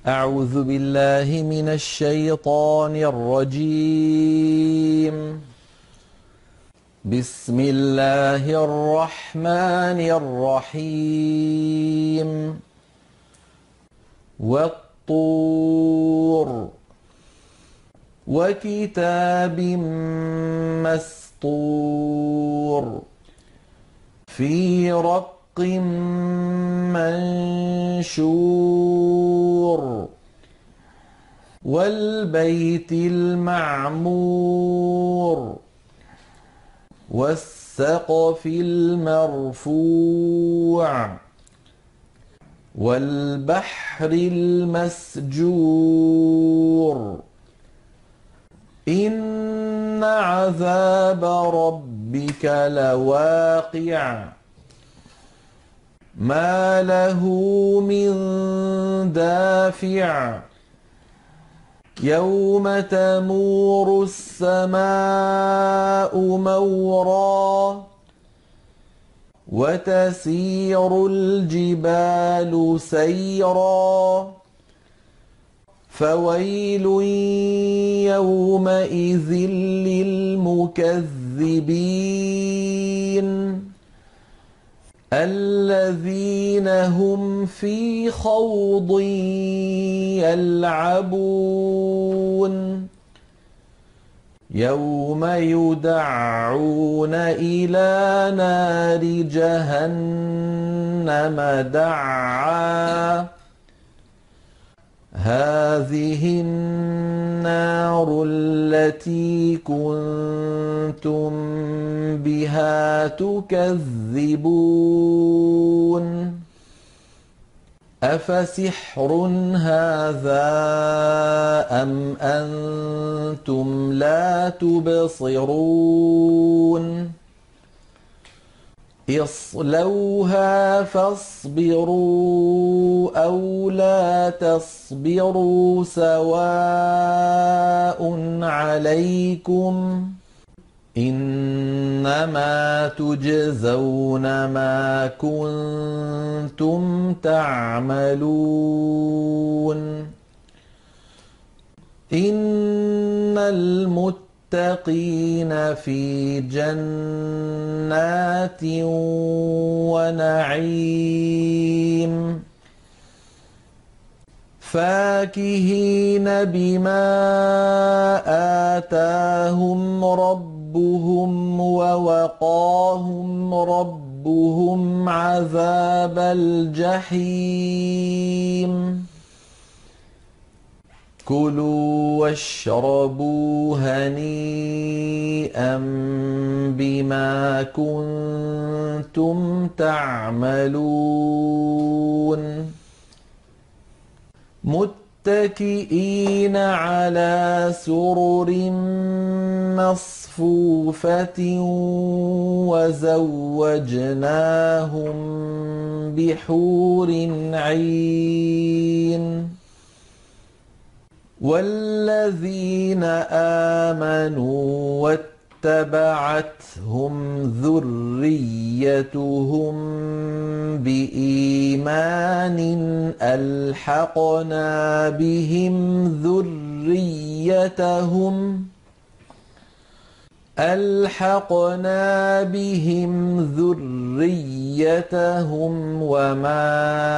أعوذ بالله من الشيطان الرجيم. بسم الله الرحمن الرحيم. والطور وكتاب مسطور في رق منشور والبيت المعمور والسقف المرفوع والبحر المسجور إن عذاب ربك لواقع ما له من دافع يوم تمور السماء مورا وتسير الجبال سيرا فويل يومئذ للمكذبين الذين هم في خوض يلعبون يوم يدعون إلى نار جهنم دعا هذه النار التي كنتم بها تكذبون أفسحر هذا أم أنتم لا تبصرون اصلوها فاصبروا أو لا تصبروا سواء عليكم إنما تجزون ما كنتم تعملون إن المتقين في جنات ونعيم فاكهين بما آتاهم ربهم ووقاهم ربهم عذاب الجحيم كلوا واشربوا هنيئا بما كنتم تعملون متكئين على سرر مصفوفة وزوجناهم بحور عين والذين آمنوا واتبعتهم ذريتهم بإيمان ألحقنا بهم ذريتهم وما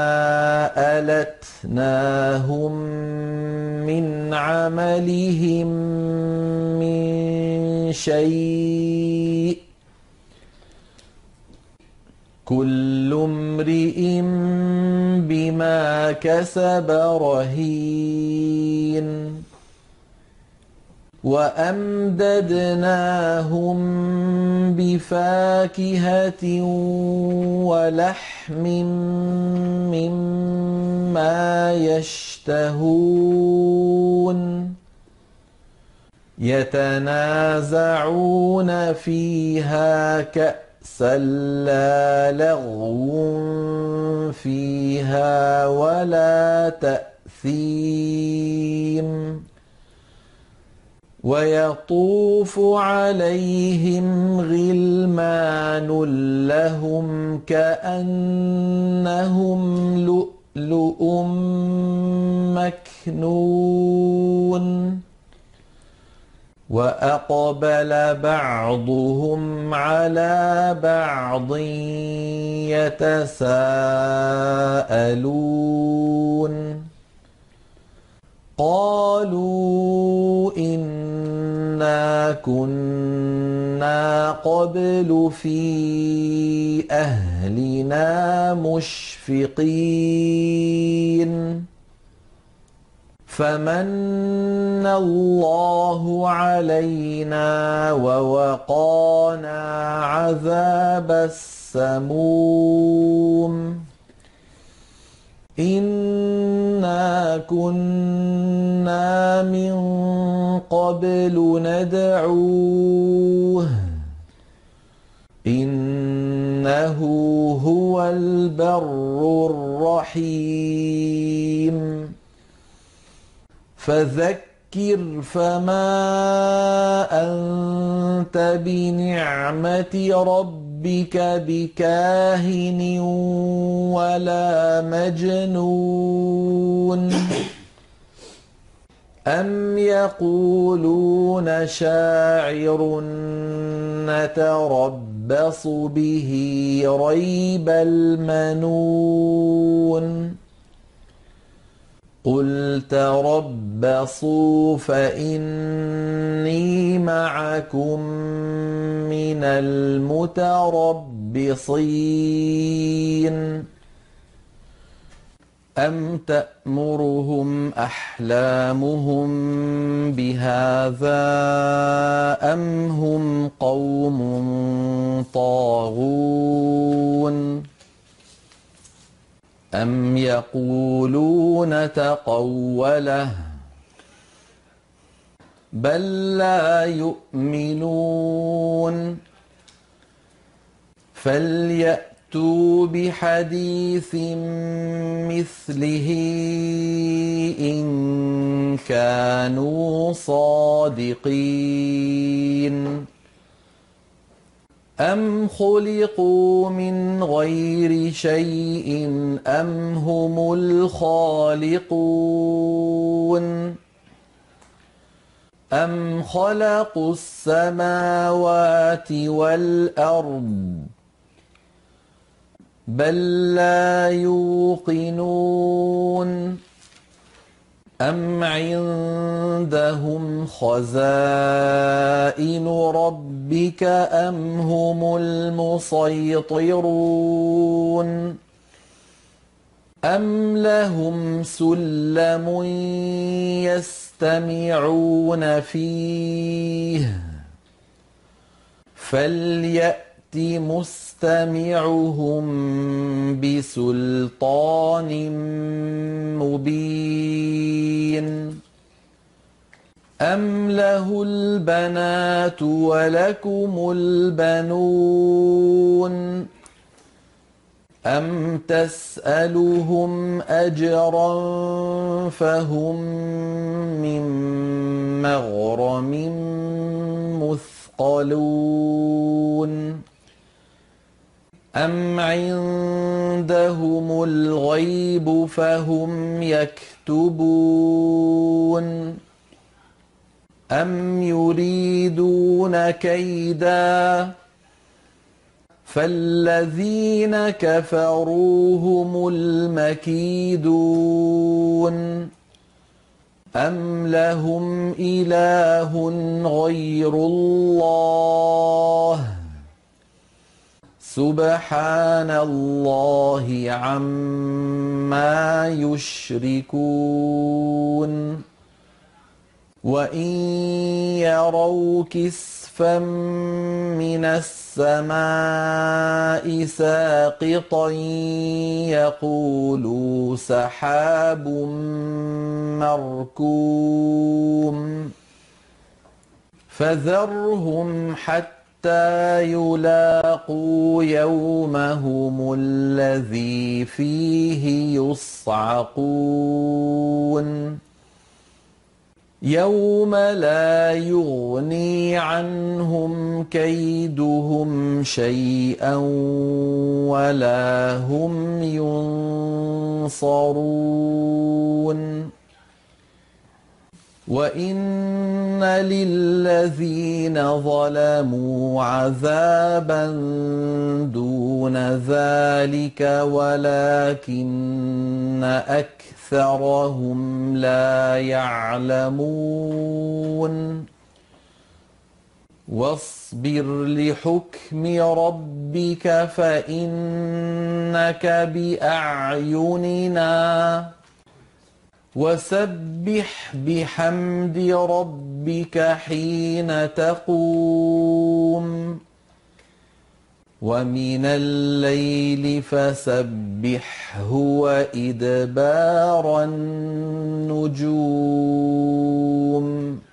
ألتناهم من عملهم من شيء كل امرئ بما كسب رهين وأمددناهم بفاكهة ولحم مما يشتهون يتنازعون فيها كأسا لا لغو فيها ولا تأثيم ويطوف عليهم غلمان لهم كأنهم لؤلؤ مكنون وأقبل بعضهم على بعض يتساءلون قالوا إنا كنا قبل في أهلنا مشفقين فمن الله علينا ووقانا عذاب السموم إنا كنا من قبل ندعوه إنه هو البر الرحيم فذكر فما أنت بنعمة ربك بكاهن ولا مجنون أم يقولون شاعر نتربص به ريب المنون قل تربصوا فإني معكم من المتربصين أم تأمرهم أحلامهم بهذا أم هم قوم طاغون أم يقولون تقوله بل لا يؤمنون فليأتوا بحديث مثله إن كانوا صادقين أم خلقوا من غير شيء أم هم الخالقون أم خلقوا السماوات والأرض بل لا يوقنون أم عندهم خزائن ربك أم هم المسيطرون أم لهم سلم يستمعون فيه فليأت مستمعهم بسلطان مبين أم له البنات ولكم البنون أم تسألهم أجرا فهم من مغرم مثقلون أم عندهم الغيب فهم يكتبون أم يريدون كيدا فالذين كفروا هم المكيدون أم لهم إله غير الله سبحان الله عما يشركون وإن يروا كسفا من السماء ساقطا يقولوا سحاب مركوم فذرهم حتى يلاقوا يومهم الذي فيه يصعقون يوم لا يغني عنهم كيدهم شيئا ولا هم ينصرون وَإِنَّ لِلَّذِينَ ظَلَمُوا عَذَابًا دُونَ ذَلِكَ وَلَكِنَّ أَكْثَرَهُمْ لَا يَعْلَمُونَ وَاصْبِرْ لِحُكْمِ رَبِّكَ فَإِنَّكَ بِأَعْيُنِنَا وَسَبِّحْ بِحَمْدِ رَبِّكَ حِينَ تَقُومُ وَمِنَ اللَّيْلِ فَسَبِّحْهُ وَإِدْبَارَ النُّجُومِ